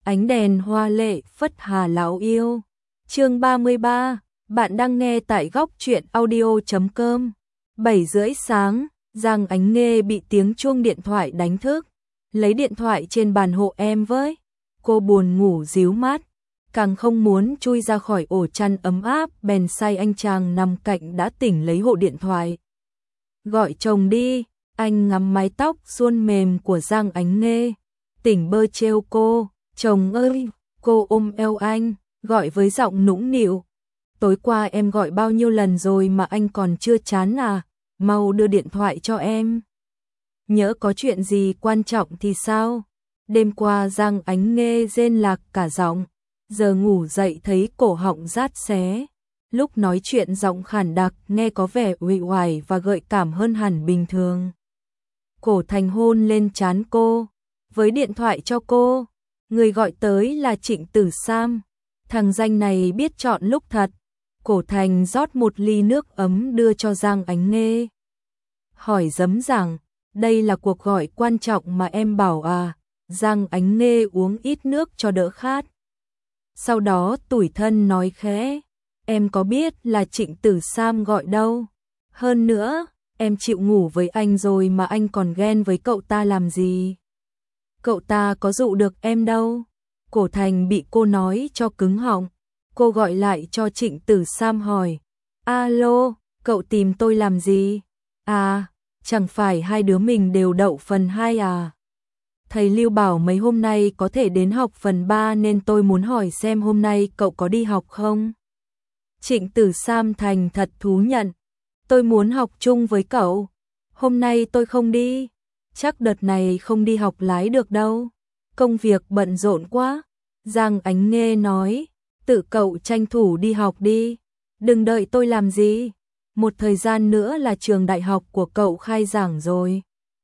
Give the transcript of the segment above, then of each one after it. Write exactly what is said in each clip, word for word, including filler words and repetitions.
Ánh đèn hoa lệ phất hà lão yêu. Chương ba mươi ba, bạn đang nghe tại góc truyện audio chấm com. bảy rưỡi sáng, Giang Ánh Nghê bị tiếng chuông điện thoại đánh thức. Lấy điện thoại trên bàn hộ em với. Cô buồn ngủ ríu mắt, càng không muốn chui ra khỏi ổ chăn ấm áp, bèn sai anh chàng nằm cạnh đã tỉnh lấy hộ điện thoại. Gọi chồng đi. Anh ngắm mái tóc suôn mềm của Giang Ánh Nghê, tỉnh bơ trêu cô. Chồng ơi, cô ôm eo anh, gọi với giọng nũng nịu. Tối qua em gọi bao nhiêu lần rồi mà anh còn chưa chán à, mau đưa điện thoại cho em. Nhỡ có chuyện gì quan trọng thì sao? Đêm qua Giang Ánh Nghê rên lạc cả giọng, giờ ngủ dậy thấy cổ họng rát xé. Lúc nói chuyện giọng khản đặc, nghe có vẻ uể oải và gợi cảm hơn hẳn bình thường. Cổ Thành hôn lên trán cô, với điện thoại cho cô. Người gọi tới là Trịnh Tử Sam, thằng danh này biết chọn lúc thật. Cổ Thành rót một ly nước ấm đưa cho Giang Ánh Nghê. Hỏi dấm rằng, đây là cuộc gọi quan trọng mà em bảo à? Giang Ánh Nghê uống ít nước cho đỡ khát. Sau đó tủi thân nói khẽ, em có biết là Trịnh Tử Sam gọi đâu. Hơn nữa, em chịu ngủ với anh rồi mà anh còn ghen với cậu ta làm gì? Cậu ta có dụ được em đâu. Cổ Thành bị cô nói cho cứng họng. Cô gọi lại cho Trịnh Tử Sam hỏi, alo, cậu tìm tôi làm gì? À, chẳng phải hai đứa mình đều đậu phần hai à? Thầy Lưu bảo mấy hôm nay có thể đến học phần ba nên tôi muốn hỏi xem hôm nay cậu có đi học không? Trịnh Tử Sam thành thật thú nhận, tôi muốn học chung với cậu. Hôm nay tôi không đi, chắc đợt này không đi học lái được đâu. Công việc bận rộn quá. Giang Ánh Nghê nói, tự cậu tranh thủ đi học đi, đừng đợi tôi làm gì. Một thời gian nữa là trường đại học của cậu khai giảng rồi.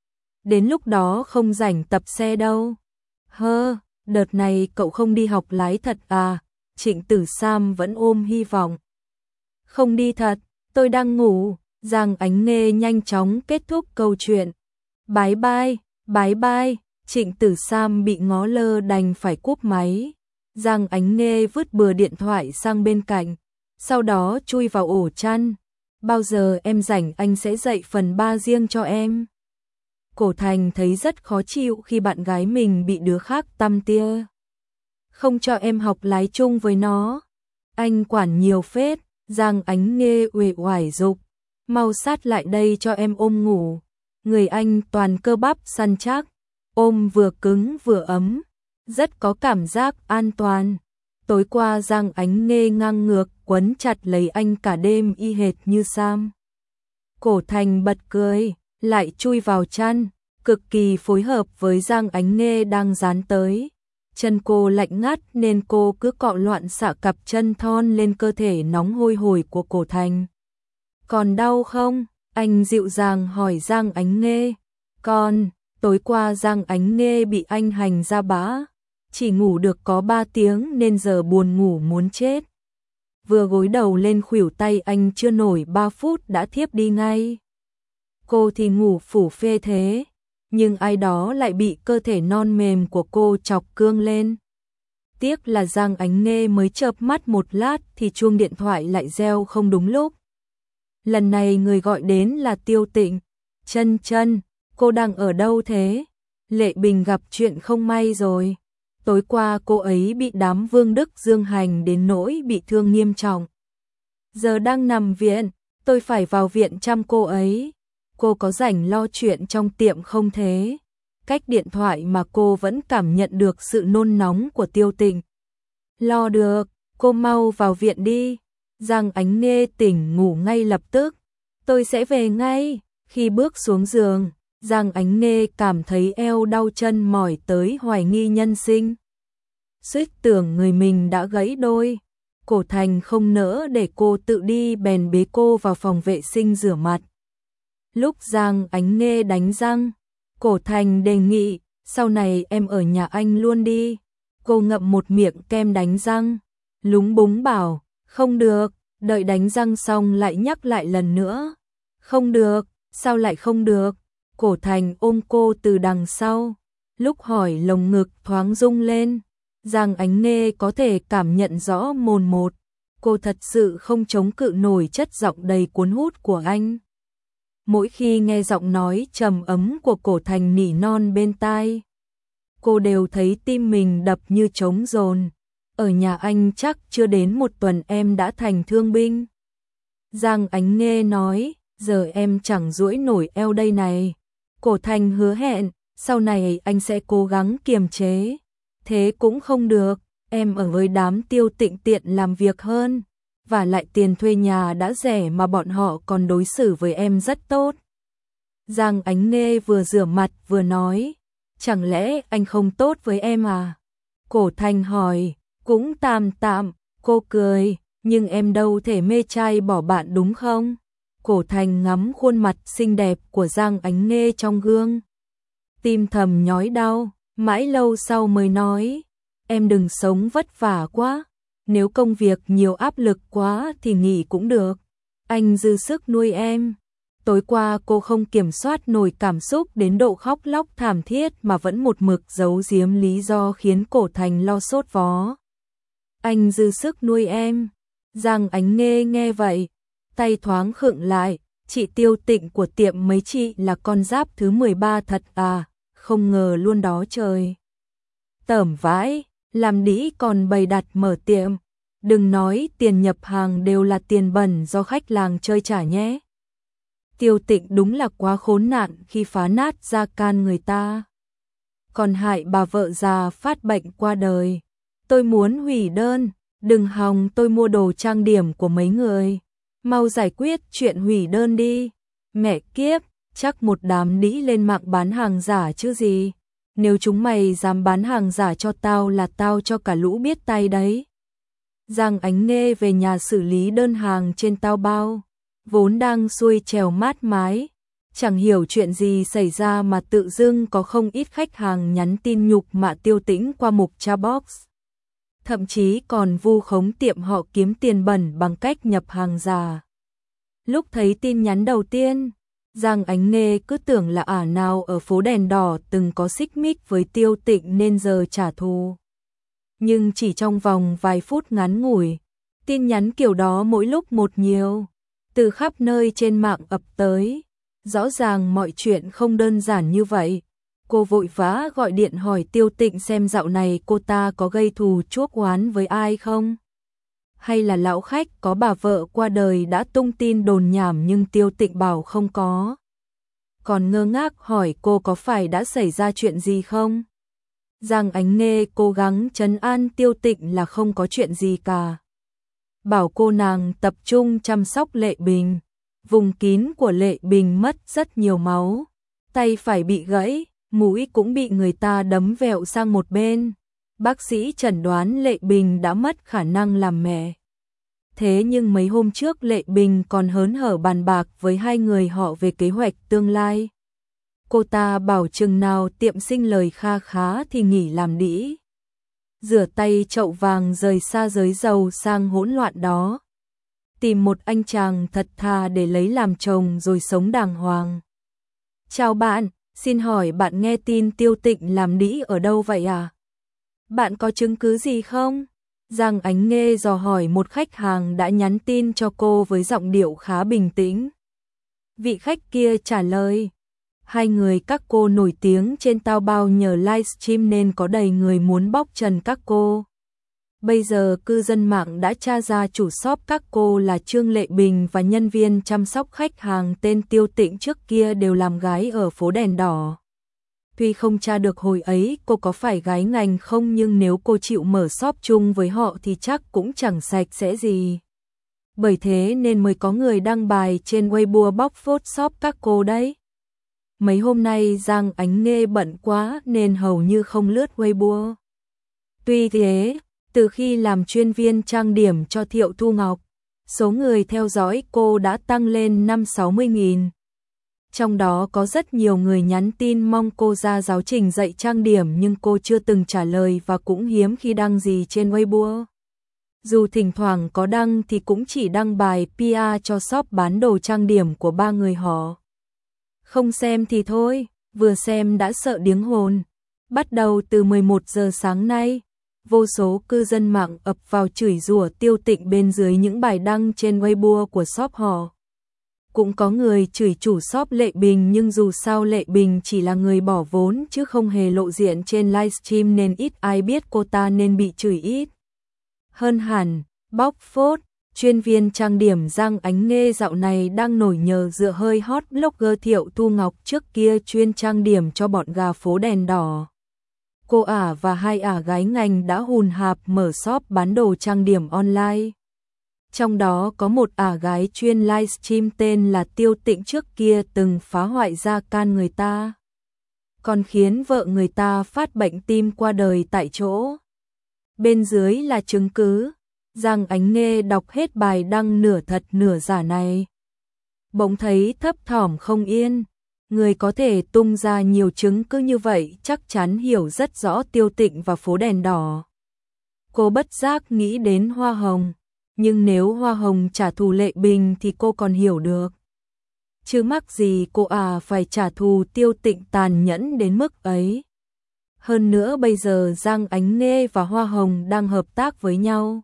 Đến lúc đó không rảnh tập xe đâu. Hơ, đợt này cậu không đi học lái thật à? Trịnh Tử Sam vẫn ôm hy vọng. Không đi thật, tôi đang ngủ. Giang Ánh Nghê nhanh chóng kết thúc câu chuyện. Bye bye, bye bye. Trịnh Tử Sam bị ngó lơ đành phải cúp máy. Giang Ánh Nghê vứt bừa điện thoại sang bên cạnh, sau đó chui vào ổ chăn. Bao giờ em rảnh anh sẽ dạy phần ba riêng cho em. Cổ Thành thấy rất khó chịu khi bạn gái mình bị đứa khác tăm tia. Không cho em học lái chung với nó. Anh quản nhiều phết. Giang Ánh Nghê uể oải dục, mau sát lại đây cho em ôm ngủ. Người anh toàn cơ bắp săn chắc, ôm vừa cứng vừa ấm, rất có cảm giác an toàn. Tối qua Giang Ánh Nghê ngang ngược quấn chặt lấy anh cả đêm y hệt như Sam. Cổ Thành bật cười, lại chui vào chăn, cực kỳ phối hợp với Giang Ánh Nghê đang dán tới. Chân cô lạnh ngắt nên cô cứ cọ loạn xạ cặp chân thon lên cơ thể nóng hôi hổi của Cổ Thành. Còn đau không? Anh dịu dàng hỏi Giang Ánh Nghê. Còn, tối qua Giang Ánh Nghê bị anh hành ra bã, chỉ ngủ được có ba tiếng nên giờ buồn ngủ muốn chết. Vừa gối đầu lên khuỷu tay anh chưa nổi ba phút đã thiếp đi ngay. Cô thì ngủ phủ phê thế, nhưng ai đó lại bị cơ thể non mềm của cô chọc cương lên. Tiếc là Giang Ánh Nghê mới chợp mắt một lát thì chuông điện thoại lại reo không đúng lúc. Lần này người gọi đến là Tiêu Tịnh. Chân chân, cô đang ở đâu thế? Lệ Bình gặp chuyện không may rồi. Tối qua cô ấy bị đám Vương Đức Dương hành đến nỗi bị thương nghiêm trọng. Giờ đang nằm viện, tôi phải vào viện chăm cô ấy. Cô có rảnh lo chuyện trong tiệm không thế? Cách điện thoại mà cô vẫn cảm nhận được sự nôn nóng của Tiêu Tịnh. Lo được, cô mau vào viện đi. Giang Ánh Nghê tỉnh ngủ ngay lập tức. Tôi sẽ về ngay. Khi bước xuống giường, Giang Ánh Nghê cảm thấy eo đau chân mỏi tới hoài nghi nhân sinh. Suýt tưởng người mình đã gãy đôi. Cổ Thành không nỡ để cô tự đi bèn bế cô vào phòng vệ sinh rửa mặt. Lúc Giang Ánh Nghê đánh răng, Cổ Thành đề nghị, sau này em ở nhà anh luôn đi. Cô ngậm một miệng kem đánh răng, lúng búng bảo, không được, đợi đánh răng xong lại nhắc lại lần nữa. Không được, sao lại không được? Cổ Thành ôm cô từ đằng sau, lúc hỏi lồng ngực thoáng rung lên. Giang Ánh Nghê có thể cảm nhận rõ mồn một, cô thật sự không chống cự nổi chất giọng đầy cuốn hút của anh. Mỗi khi nghe giọng nói trầm ấm của Cổ Thành nỉ non bên tai, cô đều thấy tim mình đập như trống dồn. Ở nhà anh chắc chưa đến một tuần em đã thành thương binh. Giang Ánh Nghê nói, giờ em chẳng duỗi nổi eo đây này. Cổ Thành hứa hẹn, sau này anh sẽ cố gắng kiềm chế. Thế cũng không được, em ở với đám Tiêu Tịnh tiện làm việc hơn. Và lại tiền thuê nhà đã rẻ mà bọn họ còn đối xử với em rất tốt. Giang Ánh Nghê vừa rửa mặt vừa nói, chẳng lẽ anh không tốt với em à? Cổ Thành hỏi, cũng tạm tạm, cô cười, nhưng em đâu thể mê trai bỏ bạn đúng không? Cổ Thành ngắm khuôn mặt xinh đẹp của Giang Ánh Nghê trong gương. Tim thầm nhói đau, mãi lâu sau mới nói, em đừng sống vất vả quá, nếu công việc nhiều áp lực quá thì nghỉ cũng được, anh dư sức nuôi em. Tối qua cô không kiểm soát nổi cảm xúc đến độ khóc lóc thảm thiết mà vẫn một mực giấu giếm lý do khiến Cổ Thành lo sốt vó. Anh dư sức nuôi em. Giang Ánh Nghê nghe vậy, tay thoáng khựng lại, chị Tiêu Tịnh của tiệm mấy chị là con giáp thứ mười ba thật à, không ngờ luôn đó trời. Tởm vãi, làm đĩ còn bày đặt mở tiệm, đừng nói tiền nhập hàng đều là tiền bẩn do khách làng chơi trả nhé. Tiêu Tịnh đúng là quá khốn nạn khi phá nát gia can người ta. Còn hại bà vợ già phát bệnh qua đời. Tôi muốn hủy đơn, đừng hòng tôi mua đồ trang điểm của mấy người. Mau giải quyết chuyện hủy đơn đi. Mẹ kiếp, chắc một đám đĩ lên mạng bán hàng giả chứ gì. Nếu chúng mày dám bán hàng giả cho tao là tao cho cả lũ biết tay đấy. Giang Ánh Nghê về nhà xử lý đơn hàng trên Taobao, vốn đang xuôi trèo mát mái, chẳng hiểu chuyện gì xảy ra mà tự dưng có không ít khách hàng nhắn tin nhục mạ Tiêu Tĩnh qua mục chat box. Thậm chí còn vu khống tiệm họ kiếm tiền bẩn bằng cách nhập hàng giả. Lúc thấy tin nhắn đầu tiên, Giang Ánh Nghê cứ tưởng là ả nào ở phố đèn đỏ từng có xích mích với Tiêu Tịnh nên giờ trả thù. Nhưng chỉ trong vòng vài phút ngắn ngủi, tin nhắn kiểu đó mỗi lúc một nhiều, từ khắp nơi trên mạng ập tới. Rõ ràng mọi chuyện không đơn giản như vậy. Cô vội vã gọi điện hỏi Tiêu Tịnh xem dạo này cô ta có gây thù chuốc oán với ai không? Hay là lão khách có bà vợ qua đời đã tung tin đồn nhảm nhưng Tiêu Tịnh bảo không có. Còn ngơ ngác hỏi cô có phải đã xảy ra chuyện gì không? Giang Ánh Nghê cố gắng trấn an Tiêu Tịnh là không có chuyện gì cả. Bảo cô nàng tập trung chăm sóc Lệ Bình. Vùng kín của Lệ Bình mất rất nhiều máu. Tay phải bị gãy, mũi cũng bị người ta đấm vẹo sang một bên. Bác sĩ chẩn đoán Lệ Bình đã mất khả năng làm mẹ. Thế nhưng mấy hôm trước Lệ Bình còn hớn hở bàn bạc với hai người họ về kế hoạch tương lai. Cô ta bảo chừng nào tiệm sinh lời kha khá thì nghỉ làm đĩ. Rửa tay chậu vàng rời xa giới giàu sang hỗn loạn đó. Tìm một anh chàng thật thà để lấy làm chồng rồi sống đàng hoàng. Chào bạn, xin hỏi bạn nghe tin Tiêu Tịnh làm đĩ ở đâu vậy à? Bạn có chứng cứ gì không? Giang Ánh Nghê dò hỏi một khách hàng đã nhắn tin cho cô với giọng điệu khá bình tĩnh. Vị khách kia trả lời, hai người các cô nổi tiếng trên Taobao nhờ livestream nên có đầy người muốn bóc trần các cô. Bây giờ cư dân mạng đã tra ra chủ shop các cô là Trương Lệ Bình và nhân viên chăm sóc khách hàng tên Tiêu Tịnh trước kia đều làm gái ở phố đèn đỏ. Tuy không tra được hồi ấy cô có phải gái ngành không nhưng nếu cô chịu mở shop chung với họ thì chắc cũng chẳng sạch sẽ gì. Bởi thế nên mới có người đăng bài trên Weibo bóc phốt shop các cô đấy. Mấy hôm nay Giang Ánh Nghê bận quá nên hầu như không lướt Weibo. Tuy thế, từ khi làm chuyên viên trang điểm cho Thiệu Thu Ngọc, số người theo dõi cô đã tăng lên năm sáu mươi nghìn. Trong đó có rất nhiều người nhắn tin mong cô ra giáo trình dạy trang điểm nhưng cô chưa từng trả lời và cũng hiếm khi đăng gì trên Weibo. Dù thỉnh thoảng có đăng thì cũng chỉ đăng bài pê e cho shop bán đồ trang điểm của ba người họ. Không xem thì thôi, vừa xem đã sợ điếng hồn. Bắt đầu từ mười một giờ sáng nay, vô số cư dân mạng ập vào chửi rủa Tiêu Tịnh bên dưới những bài đăng trên Weibo của shop họ. Cũng có người chửi chủ shop Lệ Bình, nhưng dù sao Lệ Bình chỉ là người bỏ vốn chứ không hề lộ diện trên livestream nên ít ai biết cô ta nên bị chửi ít. Hơn hẳn, bóc phốt, chuyên viên trang điểm Giang Ánh Nghê dạo này đang nổi nhờ dựa hơi hot blogger Thiệu Thu Ngọc trước kia chuyên trang điểm cho bọn gà phố đèn đỏ. Cô ả và hai ả gái ngành đã hùn hạp mở shop bán đồ trang điểm online. Trong đó có một ả gái chuyên livestream tên là Tiêu Tịnh trước kia từng phá hoại da can người ta, còn khiến vợ người ta phát bệnh tim qua đời tại chỗ. Bên dưới là chứng cứ. Giang Ánh Nghê đọc hết bài đăng nửa thật nửa giả này, bỗng thấy thấp thỏm không yên. Người có thể tung ra nhiều chứng cứ như vậy chắc chắn hiểu rất rõ Tiêu Tịnh và phố đèn đỏ. Cô bất giác nghĩ đến hoa hồng, nhưng nếu hoa hồng trả thù Lệ Bình thì cô còn hiểu được. Chứ mắc gì cô à phải trả thù Tiêu Tịnh tàn nhẫn đến mức ấy. Hơn nữa bây giờ Giang Ánh Nghê và Hoa Hồng đang hợp tác với nhau.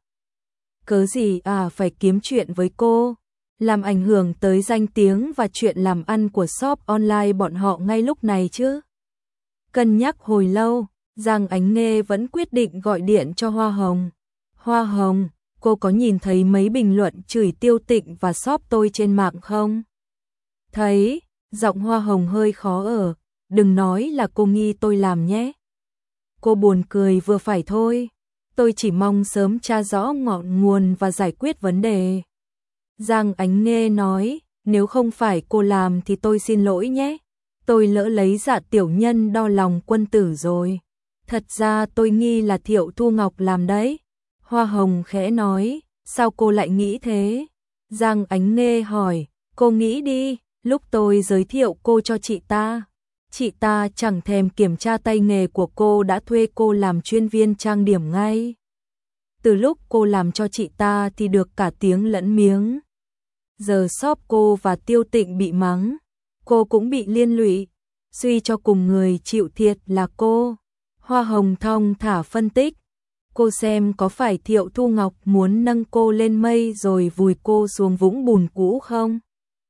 Cớ gì à phải kiếm chuyện với cô, làm ảnh hưởng tới danh tiếng và chuyện làm ăn của shop online bọn họ ngay lúc này chứ. Cân nhắc hồi lâu, Giang Ánh Nghê vẫn quyết định gọi điện cho Hoa Hồng. Hoa Hồng, cô có nhìn thấy mấy bình luận chửi Tiêu Tịnh và shop tôi trên mạng không? Thấy, giọng Hoa Hồng hơi khó ở, đừng nói là cô nghi tôi làm nhé. Cô buồn cười vừa phải thôi, tôi chỉ mong sớm tra rõ ngọn nguồn và giải quyết vấn đề. Giang Ánh Nghê nói, nếu không phải cô làm thì tôi xin lỗi nhé. Tôi lỡ lấy Dạ tiểu nhân đo lòng quân tử rồi. Thật ra tôi nghi là Thiệu Thu Ngọc làm đấy. Hoa Hồng khẽ nói, sao cô lại nghĩ thế? Giang Ánh Nghê hỏi, cô nghĩ đi, lúc tôi giới thiệu cô cho chị ta, chị ta chẳng thèm kiểm tra tay nghề của cô đã thuê cô làm chuyên viên trang điểm ngay. Từ lúc cô làm cho chị ta thì được cả tiếng lẫn miếng. Giờ shop cô và Tiêu Tịnh bị mắng, cô cũng bị liên lụy, suy cho cùng người chịu thiệt là cô. Hoa Hồng thong thả phân tích, cô xem có phải Thiệu Thu Ngọc muốn nâng cô lên mây rồi vùi cô xuống vũng bùn cũ không?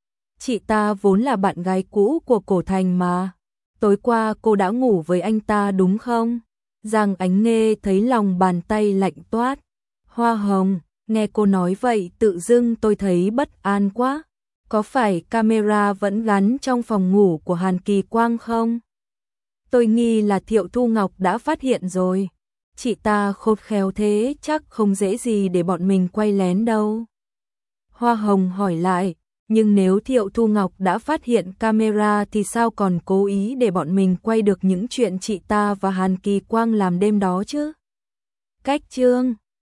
Chị ta vốn là bạn gái cũ của Cổ Thành mà. Tối qua cô đã ngủ với anh ta đúng không? Giang Ánh Nghê thấy lòng bàn tay lạnh toát. Hoa Hồng, nghe cô nói vậy tự dưng tôi thấy bất an quá. Có phải camera vẫn gắn trong phòng ngủ của Hàn Kỳ Quang không? Tôi nghi là Thiệu Thu Ngọc đã phát hiện rồi. Chị ta khôn khéo thế chắc không dễ gì để bọn mình quay lén đâu. Hoa Hồng hỏi lại, nhưng nếu Thiệu Thu Ngọc đã phát hiện camera thì sao còn cố ý để bọn mình quay được những chuyện chị ta và Hàn Kỳ Quang làm đêm đó chứ? Cách chương